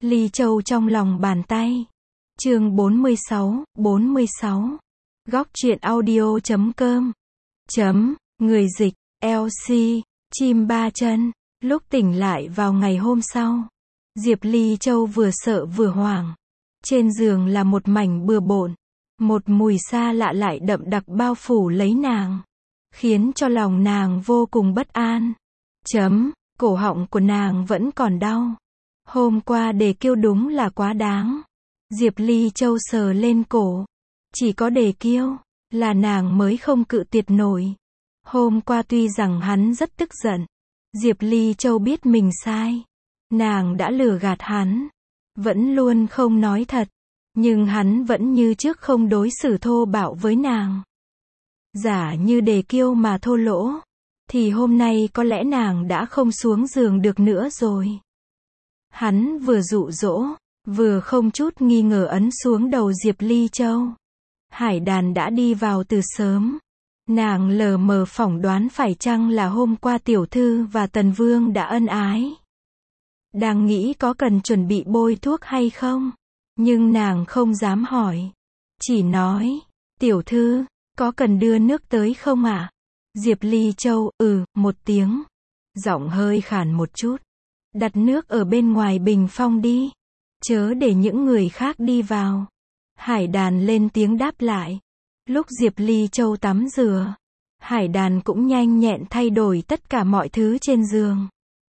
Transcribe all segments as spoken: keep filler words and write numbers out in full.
Ly Châu trong lòng bàn tay. Chương bốn mươi sáu, bốn mươi sáu. Góc truyện audio chấm com. Chấm, người dịch, lờ xê, chim ba chân. Lúc tỉnh lại vào ngày hôm sau, Diệp Ly Châu vừa sợ vừa hoảng. Trên giường là một mảnh bừa bộn. Một mùi xa lạ lại đậm đặc bao phủ lấy nàng, khiến cho lòng nàng vô cùng bất an. Chấm, cổ họng của nàng vẫn còn đau. Hôm qua Đề Kiêu đúng là quá đáng. Diệp Ly Châu sờ lên cổ. Chỉ có Đề Kiêu là nàng mới không cự tuyệt nổi. Hôm qua tuy rằng hắn rất tức giận, Diệp Ly Châu biết mình sai. Nàng đã lừa gạt hắn, vẫn luôn không nói thật. Nhưng hắn vẫn như trước không đối xử thô bạo với nàng. Giả như Đề Kiêu mà thô lỗ, thì hôm nay có lẽ nàng đã không xuống giường được nữa rồi. Hắn vừa dụ dỗ, vừa không chút nghi ngờ ấn xuống đầu Diệp Ly Châu. Hải Đàn đã đi vào từ sớm. Nàng lờ mờ phỏng đoán phải chăng là hôm qua tiểu thư và Tần Vương đã ân ái. Đang nghĩ có cần chuẩn bị bôi thuốc hay không. Nhưng nàng không dám hỏi. Chỉ nói, tiểu thư, có cần đưa nước tới không ạ? À? Diệp Ly Châu, ừ, một tiếng. Giọng hơi khàn một chút. Đặt nước ở bên ngoài bình phong đi. Chớ để những người khác đi vào. Hải Đàn lên tiếng đáp lại. Lúc Diệp Ly Châu tắm rửa, Hải Đàn cũng nhanh nhẹn thay đổi tất cả mọi thứ trên giường.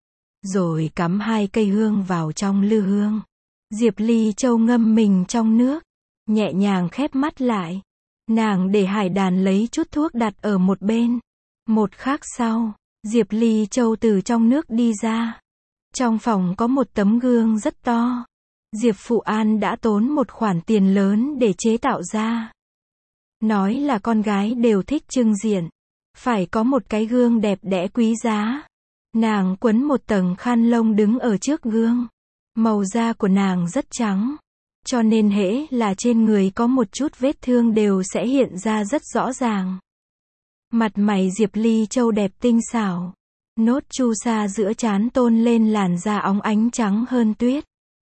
Rồi cắm hai cây hương vào trong lư hương. Diệp Ly Châu ngâm mình trong nước, nhẹ nhàng khép mắt lại. Nàng để Hải Đàn lấy chút thuốc đặt ở một bên. Một khắc sau, Diệp Ly Châu từ trong nước đi ra. Trong phòng có một tấm gương rất to. Diệp Phụ An đã tốn một khoản tiền lớn để chế tạo ra. Nói là con gái đều thích trưng diện. Phải có một cái gương đẹp đẽ quý giá. Nàng quấn một tầng khăn lông đứng ở trước gương. Màu da của nàng rất trắng, cho nên hễ là trên người có một chút vết thương đều sẽ hiện ra rất rõ ràng. Mặt mày Diệp Ly Châu đẹp tinh xảo. Nốt chu sa giữa trán tôn lên làn da óng ánh trắng hơn tuyết.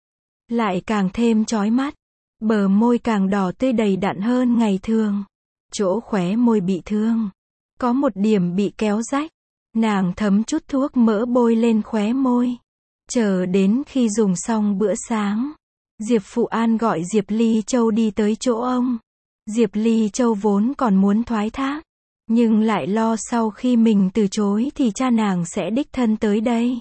Lại càng thêm chói mắt. Bờ môi càng đỏ tươi đầy đặn hơn ngày thường. Chỗ khóe môi bị thương, có một điểm bị kéo rách. Nàng thấm chút thuốc mỡ bôi lên khóe môi. Chờ đến khi dùng xong bữa sáng, Diệp Phụ An gọi Diệp Ly Châu đi tới chỗ ông. Diệp Ly Châu vốn còn muốn thoái thác, nhưng lại lo sau khi mình từ chối thì cha nàng sẽ đích thân tới đây.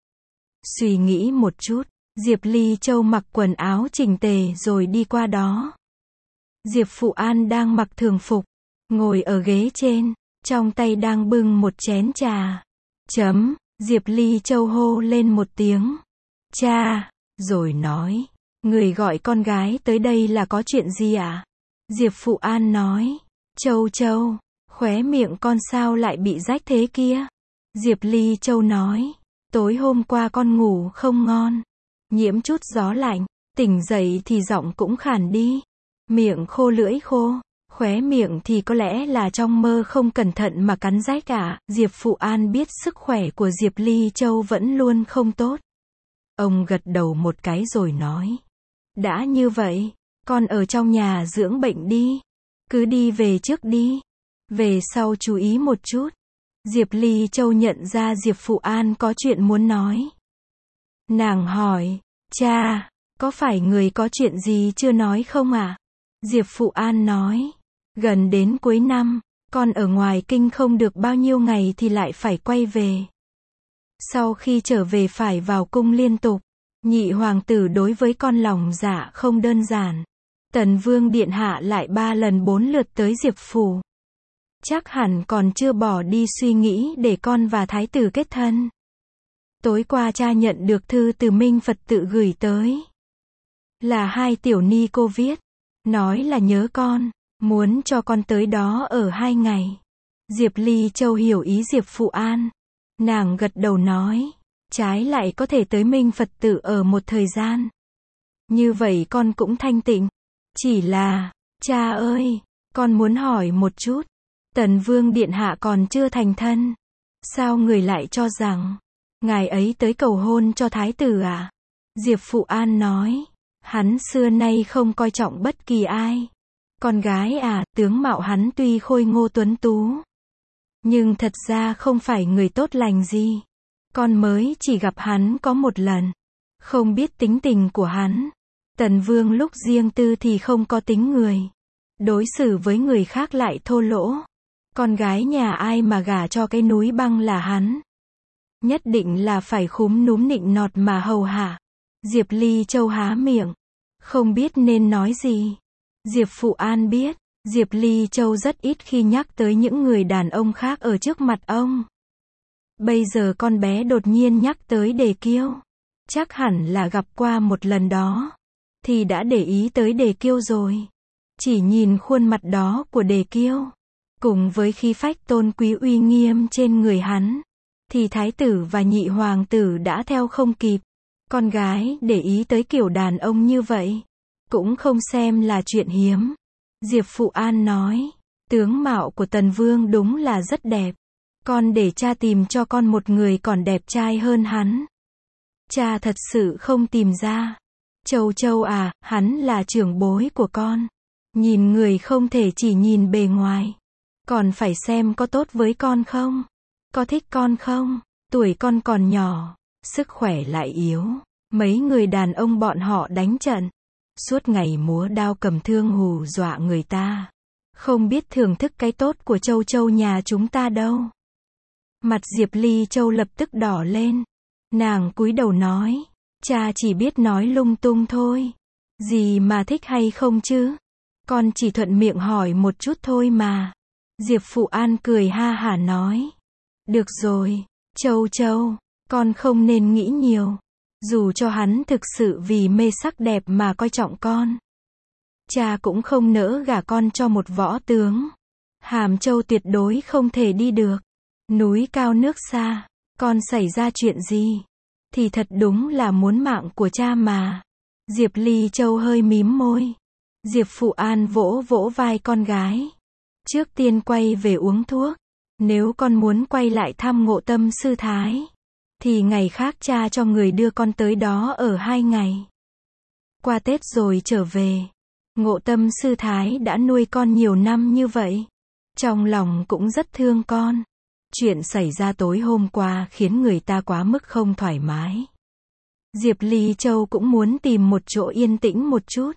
Suy nghĩ một chút, Diệp Ly Châu mặc quần áo chỉnh tề rồi đi qua đó. Diệp Phụ An đang mặc thường phục, ngồi ở ghế trên, trong tay đang bưng một chén trà. Chấm. Diệp Ly Châu hô lên một tiếng. Cha, rồi nói. Người gọi con gái tới đây là có chuyện gì ạ? À? Diệp Phụ An nói. Châu Châu, khóe miệng con sao lại bị rách thế kia? Diệp Ly Châu nói. Tối hôm qua con ngủ không ngon. Nhiễm chút gió lạnh. Tỉnh dậy thì giọng cũng khàn đi. Miệng khô lưỡi khô. Khóe miệng thì có lẽ là trong mơ không cẩn thận mà cắn rách à. Diệp Phụ An biết sức khỏe của Diệp Ly Châu vẫn luôn không tốt. Ông gật đầu một cái rồi nói. Đã như vậy, con ở trong nhà dưỡng bệnh đi. Cứ đi về trước đi. Về sau chú ý một chút. Diệp Ly Châu nhận ra Diệp Phụ An có chuyện muốn nói. Nàng hỏi, cha, có phải người có chuyện gì chưa nói không ạ? À? Diệp Phụ An nói. Gần đến cuối năm, con ở ngoài kinh không được bao nhiêu ngày thì lại phải quay về. Sau khi trở về phải vào cung liên tục. Nhị hoàng tử đối với con lòng dạ không đơn giản. Tần Vương điện hạ lại ba lần bốn lượt tới Diệp phủ. Chắc hẳn còn chưa bỏ đi suy nghĩ để con và thái tử kết thân. Tối qua cha nhận được thư từ Minh Phật tự gửi tới. Là hai tiểu ni cô viết. Nói là nhớ con. Muốn cho con tới đó ở hai ngày. Diệp Ly Châu hiểu ý Diệp Phụ An. Nàng gật đầu nói. Trái lại có thể tới Minh Phật tự ở một thời gian. Như vậy con cũng thanh tịnh. Chỉ là, cha ơi, con muốn hỏi một chút. Tần Vương điện hạ còn chưa thành thân. Sao người lại cho rằng, ngài ấy tới cầu hôn cho thái tử à? Diệp Phụ An nói, hắn xưa nay không coi trọng bất kỳ ai. Con gái à, tướng mạo hắn tuy khôi ngô tuấn tú, nhưng thật ra không phải người tốt lành gì. Con mới chỉ gặp hắn có một lần, không biết tính tình của hắn. Tần Vương lúc riêng tư thì không có tính người, đối xử với người khác lại thô lỗ. Con gái nhà ai mà gả cho cái núi băng là hắn. Nhất định là phải khúm núm nịnh nọt mà hầu hạ. Diệp Ly Châu há miệng, không biết nên nói gì. Diệp Phụ An biết, Diệp Ly Châu rất ít khi nhắc tới những người đàn ông khác ở trước mặt ông. Bây giờ con bé đột nhiên nhắc tới Đề Kiêu, chắc hẳn là gặp qua một lần đó, thì đã để ý tới Đề Kiêu rồi. Chỉ nhìn khuôn mặt đó của Đề Kiêu, cùng với khí phách tôn quý uy nghiêm trên người hắn, thì thái tử và nhị hoàng tử đã theo không kịp. Con gái để ý tới kiểu đàn ông như vậy, cũng không xem là chuyện hiếm. Diệp Phụ An nói, tướng mạo của Tần Vương đúng là rất đẹp. Con để cha tìm cho con một người còn đẹp trai hơn hắn. Cha thật sự không tìm ra. Châu Châu à, hắn là trưởng bối của con. Nhìn người không thể chỉ nhìn bề ngoài. Còn phải xem có tốt với con không? Có thích con không? Tuổi con còn nhỏ, sức khỏe lại yếu. Mấy người đàn ông bọn họ đánh trận, suốt ngày múa đao cầm thương hù dọa người ta. Không biết thưởng thức cái tốt của Châu Châu nhà chúng ta đâu. Mặt Diệp Ly Châu lập tức đỏ lên. Nàng cúi đầu nói, cha chỉ biết nói lung tung thôi. Gì mà thích hay không chứ? Con chỉ thuận miệng hỏi một chút thôi mà. Diệp Phụ An cười ha hả nói, được rồi, Châu Châu, con không nên nghĩ nhiều. Dù cho hắn thực sự vì mê sắc đẹp mà coi trọng con, cha cũng không nỡ gả con cho một võ tướng. Hàm Châu tuyệt đối không thể đi được. Núi cao nước xa, con xảy ra chuyện gì thì thật đúng là muốn mạng của cha mà. Diệp Ly Châu hơi mím môi. Diệp Phụ An vỗ vỗ vai con gái. Trước tiên quay về uống thuốc. Nếu con muốn quay lại thăm Ngộ Tâm sư thái, thì ngày khác cha cho người đưa con tới đó ở hai ngày. Qua Tết rồi trở về. Ngộ Tâm sư thái đã nuôi con nhiều năm như vậy, trong lòng cũng rất thương con. Chuyện xảy ra tối hôm qua khiến người ta quá mức không thoải mái. Diệp Ly Châu cũng muốn tìm một chỗ yên tĩnh một chút.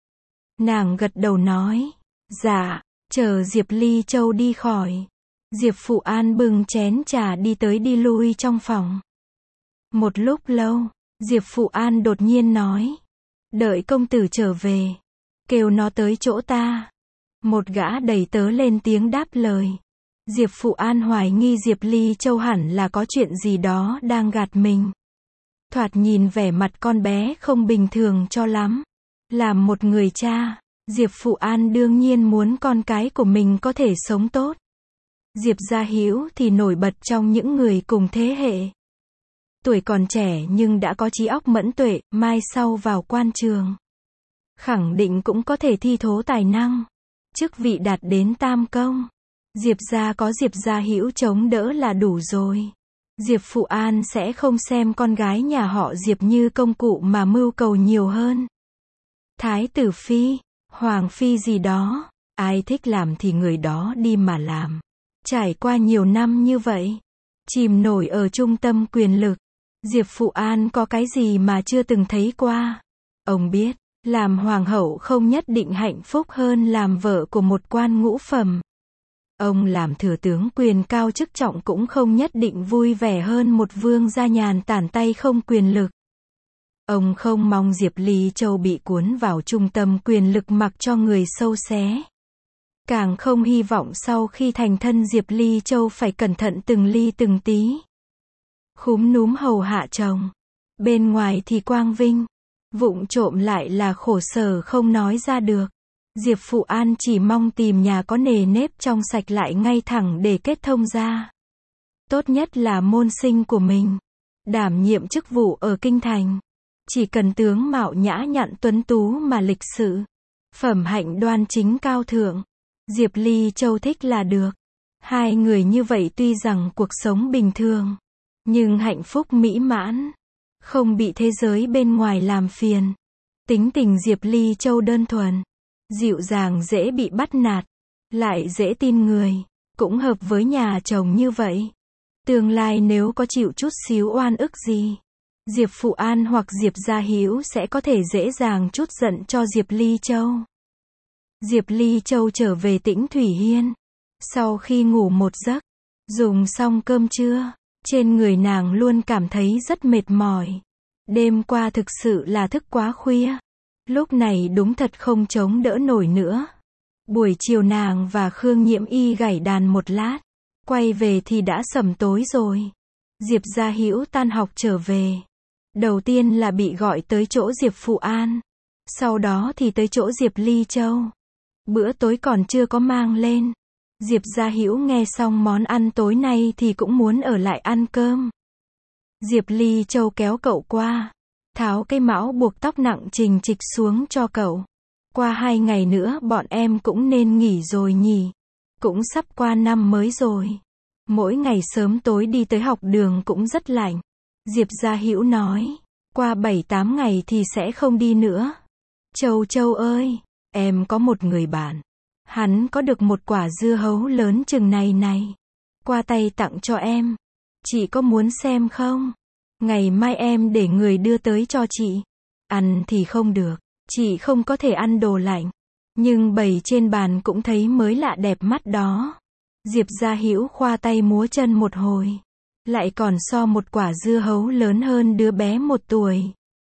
Nàng gật đầu nói, dạ. Chờ Diệp Ly Châu đi khỏi, Diệp Phụ An bưng chén trà đi tới đi lui trong phòng. Một lúc lâu, Diệp Phụ An đột nhiên nói, đợi công tử trở về, kêu nó tới chỗ ta. Một gã đầy tớ lên tiếng đáp lời. Diệp Phụ An hoài nghi Diệp Ly Châu hẳn là có chuyện gì đó đang gạt mình. Thoạt nhìn vẻ mặt con bé không bình thường cho lắm. Làm một người cha, Diệp Phụ An đương nhiên muốn con cái của mình có thể sống tốt. Diệp Gia Hữu thì nổi bật trong những người cùng thế hệ. Tuổi còn trẻ nhưng đã có trí óc mẫn tuệ, mai sau vào quan trường, khẳng định cũng có thể thi thố tài năng. Chức vị đạt đến tam công. Diệp gia có Diệp Gia Hữu chống đỡ là đủ rồi. Diệp Phụ An sẽ không xem con gái nhà họ Diệp như công cụ mà mưu cầu nhiều hơn. Thái tử phi, hoàng phi gì đó, ai thích làm thì người đó đi mà làm. Trải qua nhiều năm như vậy, chìm nổi ở trung tâm quyền lực, Diệp Phụ An có cái gì mà chưa từng thấy qua. Ông biết, làm hoàng hậu không nhất định hạnh phúc hơn làm vợ của một quan ngũ phẩm. Ông làm thừa tướng quyền cao chức trọng cũng không nhất định vui vẻ hơn một vương gia nhàn tản tay không quyền lực. Ông không mong Diệp Ly Châu bị cuốn vào trung tâm quyền lực mặc cho người sâu xé. Càng không hy vọng sau khi thành thân Diệp Ly Châu phải cẩn thận từng ly từng tí. Khúm núm hầu hạ chồng. Bên ngoài thì quang vinh, vụng trộm lại là khổ sở không nói ra được. Diệp Phụ An chỉ mong tìm nhà có nề nếp trong sạch lại ngay thẳng để kết thông ra. Tốt nhất là môn sinh của mình, đảm nhiệm chức vụ ở kinh thành. Chỉ cần tướng mạo nhã nhặn tuấn tú mà lịch sự, phẩm hạnh đoan chính cao thượng, Diệp Ly Châu thích là được. Hai người như vậy tuy rằng cuộc sống bình thường, nhưng hạnh phúc mỹ mãn. không bị thế giới bên ngoài làm phiền. Tính tình Diệp Ly Châu đơn thuần, dịu dàng, dễ bị bắt nạt, lại dễ tin người, cũng hợp với nhà chồng như vậy. Tương lai nếu có chịu chút xíu oan ức gì, Diệp Phụ An hoặc Diệp Gia Hữu sẽ có thể dễ dàng trút giận cho Diệp Ly Châu. Diệp Ly Châu trở về Tĩnh Thủy Hiên. Sau khi ngủ một giấc, dùng xong cơm trưa, trên người nàng luôn cảm thấy rất mệt mỏi. Đêm qua thực sự là thức quá khuya. Lúc này đúng thật không chống đỡ nổi nữa. Buổi chiều nàng và Khương Nhiễm Y gảy đàn một lát. Quay về thì đã sẩm tối rồi. Diệp Gia Hữu tan học trở về. Đầu tiên là bị gọi tới chỗ Diệp Phụ An. Sau đó thì tới chỗ Diệp Ly Châu. Bữa tối còn chưa có mang lên. Diệp Gia Hữu nghe xong món ăn tối nay thì cũng muốn ở lại ăn cơm. Diệp Ly Châu kéo cậu qua, tháo cái mão buộc tóc nặng trình trịch xuống cho cậu. Qua hai ngày nữa bọn em cũng nên nghỉ rồi nhỉ. Cũng sắp qua năm mới rồi. Mỗi ngày sớm tối đi tới học đường cũng rất lạnh. Diệp Gia Hữu nói, qua bảy tám ngày thì sẽ không đi nữa. Châu Châu ơi, em có một người bạn. Hắn có được một quả dưa hấu lớn chừng này này. Qua tay tặng cho em. Chị có muốn xem không? Ngày mai em để người đưa tới cho chị. Ăn thì không được. Chị không có thể ăn đồ lạnh. Nhưng bày trên bàn cũng thấy mới lạ đẹp mắt đó. Diệp Gia Hữu khoa tay múa chân một hồi. Lại còn so một quả dưa hấu lớn hơn đứa bé một tuổi.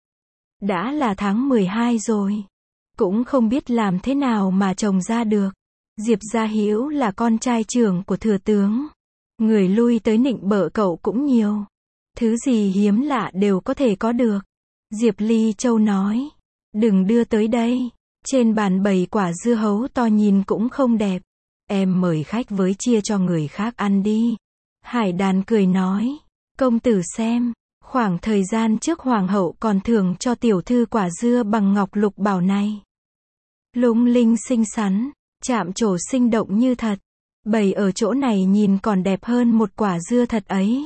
Đã là tháng mười hai rồi. Cũng không biết làm thế nào mà trồng ra được. Diệp Gia Hữu là con trai trưởng của thừa tướng. Người lui tới nịnh bợ cậu cũng nhiều. Thứ gì hiếm lạ đều có thể có được. Diệp Ly Châu nói, đừng đưa tới đây. Trên bàn bày quả dưa hấu to nhìn cũng không đẹp. Em mời khách với chia cho người khác ăn đi. Hải Đàn cười nói, công tử xem, khoảng thời gian trước hoàng hậu còn thưởng cho tiểu thư quả dưa bằng ngọc lục bảo này. Lung linh xinh xắn, chạm trổ sinh động như thật. Bày ở chỗ này nhìn còn đẹp hơn một quả dưa thật ấy.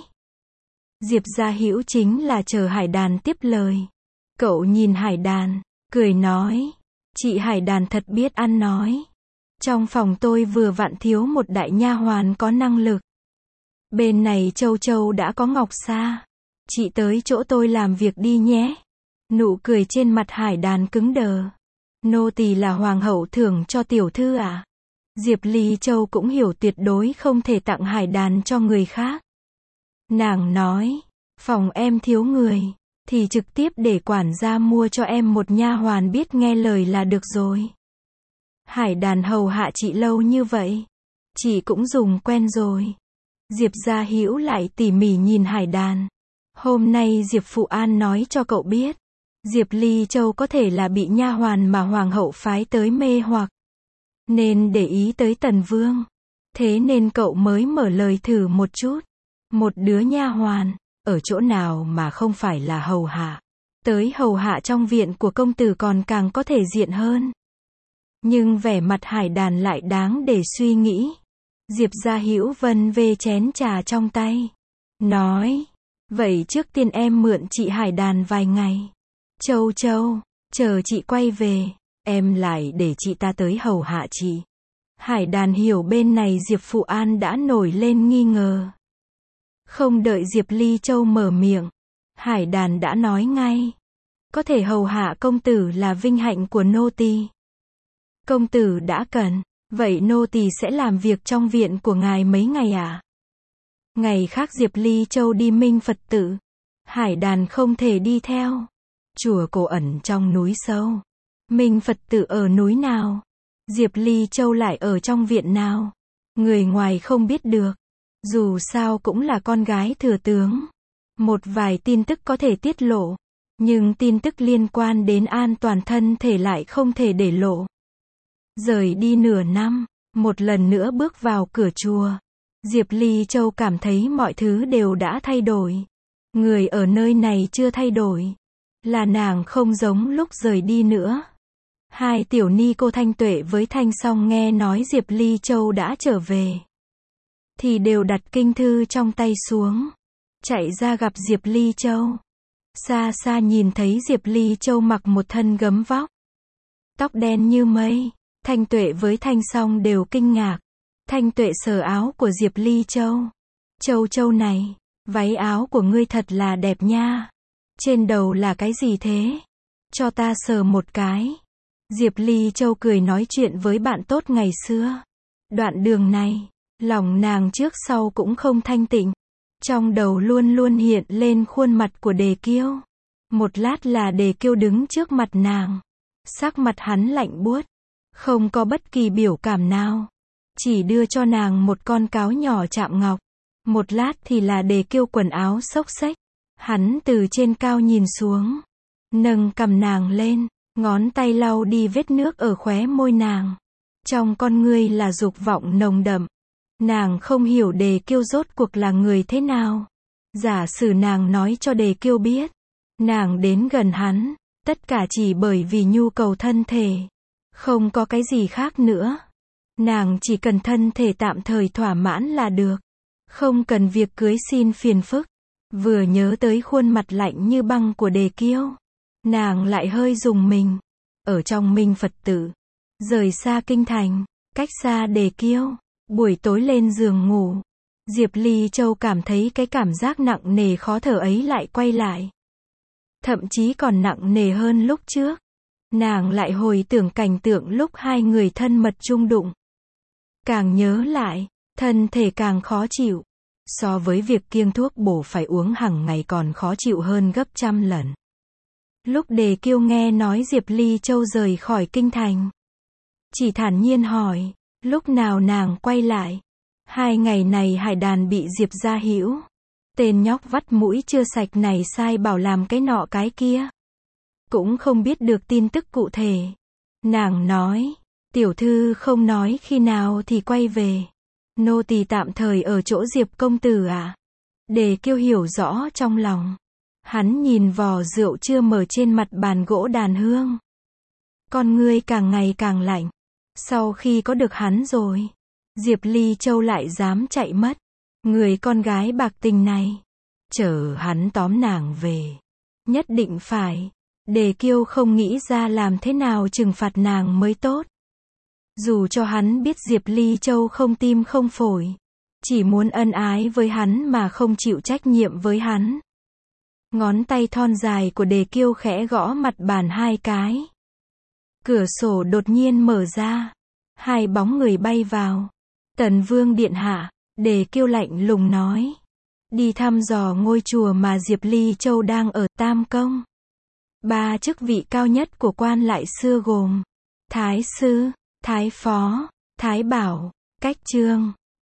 Diệp Gia Hữu chính là chờ Hải Đàn tiếp lời. Cậu nhìn Hải Đàn, cười nói, chị Hải Đàn thật biết ăn nói. Trong phòng tôi vừa vặn thiếu một đại nha hoàn có năng lực. Bên này Châu Châu đã có Ngọc Sa. Chị tới chỗ tôi làm việc đi nhé. Nụ cười trên mặt Hải Đàn cứng đờ. Nô tỳ là hoàng hậu thưởng cho tiểu thư à? Diệp Ly Châu cũng hiểu tuyệt đối không thể tặng Hải Đàn cho người khác. Nàng nói, phòng em thiếu người, thì trực tiếp để quản gia mua cho em một nha hoàn biết nghe lời là được rồi. Hải Đàn hầu hạ chị lâu như vậy, chị cũng dùng quen rồi. Diệp Gia Hữu lại tỉ mỉ nhìn Hải Đàn. Hôm nay Diệp Phụ An nói cho cậu biết, Diệp Ly Châu có thể là bị nha hoàn mà hoàng hậu phái tới mê hoặc, nên để ý tới Tần Vương. Thế nên cậu mới mở lời thử một chút. Một đứa nha hoàn, ở chỗ nào mà không phải là hầu hạ. Tới hầu hạ trong viện của công tử còn càng có thể diện hơn. Nhưng vẻ mặt Hải Đàn lại đáng để suy nghĩ. Diệp Gia Hữu vân vê chén trà trong tay. Nói, vậy trước tiên em mượn chị Hải Đàn vài ngày. Châu Châu, chờ chị quay về, em lại để chị ta tới hầu hạ chị. Hải Đàn hiểu bên này Diệp Phụ An đã nổi lên nghi ngờ. Không đợi Diệp Ly Châu mở miệng, Hải Đàn đã nói ngay. Có thể hầu hạ công tử là vinh hạnh của nô tỳ. Công tử đã cần, vậy nô tỳ sẽ làm việc trong viện của ngài mấy ngày à? Ngày khác Diệp Ly Châu đi Minh Phật tự. Hải Đàn không thể đi theo. Chùa cổ ẩn trong núi sâu. Minh Phật tự ở núi nào? Diệp Ly Châu lại ở trong viện nào? Người ngoài không biết được. Dù sao cũng là con gái thừa tướng. Một vài tin tức có thể tiết lộ. Nhưng tin tức liên quan đến an toàn thân thể lại không thể để lộ. Rời đi nửa năm, một lần nữa bước vào cửa chùa. Diệp Ly Châu cảm thấy mọi thứ đều đã thay đổi. Người ở nơi này chưa thay đổi. Là nàng không giống lúc rời đi nữa. Hai tiểu ni cô Thanh Tuệ với Thanh Song nghe nói Diệp Ly Châu đã trở về, thì đều đặt kinh thư trong tay xuống. Chạy ra gặp Diệp Ly Châu. Xa xa nhìn thấy Diệp Ly Châu mặc một thân gấm vóc. Tóc đen như mây. Thanh Tuệ với Thanh Song đều kinh ngạc. Thanh Tuệ sờ áo của Diệp Ly Châu. Châu Châu này, váy áo của ngươi thật là đẹp nha. Trên đầu là cái gì thế? Cho ta sờ một cái. Diệp Ly Châu cười nói chuyện với bạn tốt ngày xưa. Đoạn đường này, lòng nàng trước sau cũng không thanh tịnh. Trong đầu luôn luôn hiện lên khuôn mặt của Đề Kiêu. Một lát là Đề Kiêu đứng trước mặt nàng. Sắc mặt hắn lạnh buốt, không có bất kỳ biểu cảm nào. Chỉ đưa cho nàng một con cáo nhỏ chạm ngọc. Một lát thì là Đề Kiêu quần áo xốc xếch. Hắn từ trên cao nhìn xuống, nâng cằm nàng lên, ngón tay lau đi vết nước ở khóe môi nàng. Trong con ngươi là dục vọng nồng đậm. Nàng không hiểu Đề Kiêu rốt cuộc là người thế nào. Giả sử nàng nói cho Đề Kiêu biết, nàng đến gần hắn, tất cả chỉ bởi vì nhu cầu thân thể. Không có cái gì khác nữa. Nàng chỉ cần thân thể tạm thời thỏa mãn là được. Không cần việc cưới xin phiền phức. Vừa nhớ tới khuôn mặt lạnh như băng của Đề Kiêu, nàng lại hơi rùng mình. Ở trong Minh Phật tử, rời xa kinh thành, cách xa Đề Kiêu, buổi tối lên giường ngủ, Diệp Ly Châu cảm thấy cái cảm giác nặng nề khó thở ấy lại quay lại. Thậm chí còn nặng nề hơn lúc trước. Nàng lại hồi tưởng cảnh tượng lúc hai người thân mật chung đụng. Càng nhớ lại, thân thể càng khó chịu. So với việc kiêng thuốc bổ phải uống hàng ngày còn khó chịu hơn gấp trăm lần. Lúc Đề Kiêu nghe nói Diệp Ly Châu rời khỏi kinh thành, chỉ thản nhiên hỏi, lúc nào nàng quay lại? Hai ngày này Hải Đàn bị Diệp gia hữu, tên nhóc vắt mũi chưa sạch này sai bảo làm cái nọ cái kia. Cũng không biết được tin tức cụ thể. Nàng nói, tiểu thư không nói khi nào thì quay về. Nô tỳ tạm thời ở chỗ Diệp công tử à? Đề Kiêu hiểu rõ trong lòng. Hắn nhìn vò rượu chưa mở trên mặt bàn gỗ đàn hương. Con ngươi càng ngày càng lạnh. Sau khi có được hắn rồi, Diệp Ly Châu lại dám chạy mất. Người con gái bạc tình này, chờ hắn tóm nàng về. Nhất định phải. Đề Kiêu không nghĩ ra làm thế nào trừng phạt nàng mới tốt. Dù cho hắn biết Diệp Ly Châu không tim không phổi, chỉ muốn ân ái với hắn mà không chịu trách nhiệm với hắn. Ngón tay thon dài của Đề Kiêu khẽ gõ mặt bàn hai cái. Cửa sổ đột nhiên mở ra. Hai bóng người bay vào. Tần Vương điện hạ, Đề Kiêu lạnh lùng nói. Đi thăm dò ngôi chùa mà Diệp Ly Châu đang ở Tam Công. Ba chức vị cao nhất của quan lại xưa gồm Thái sư, Thái phó, Thái bảo, Cách trương.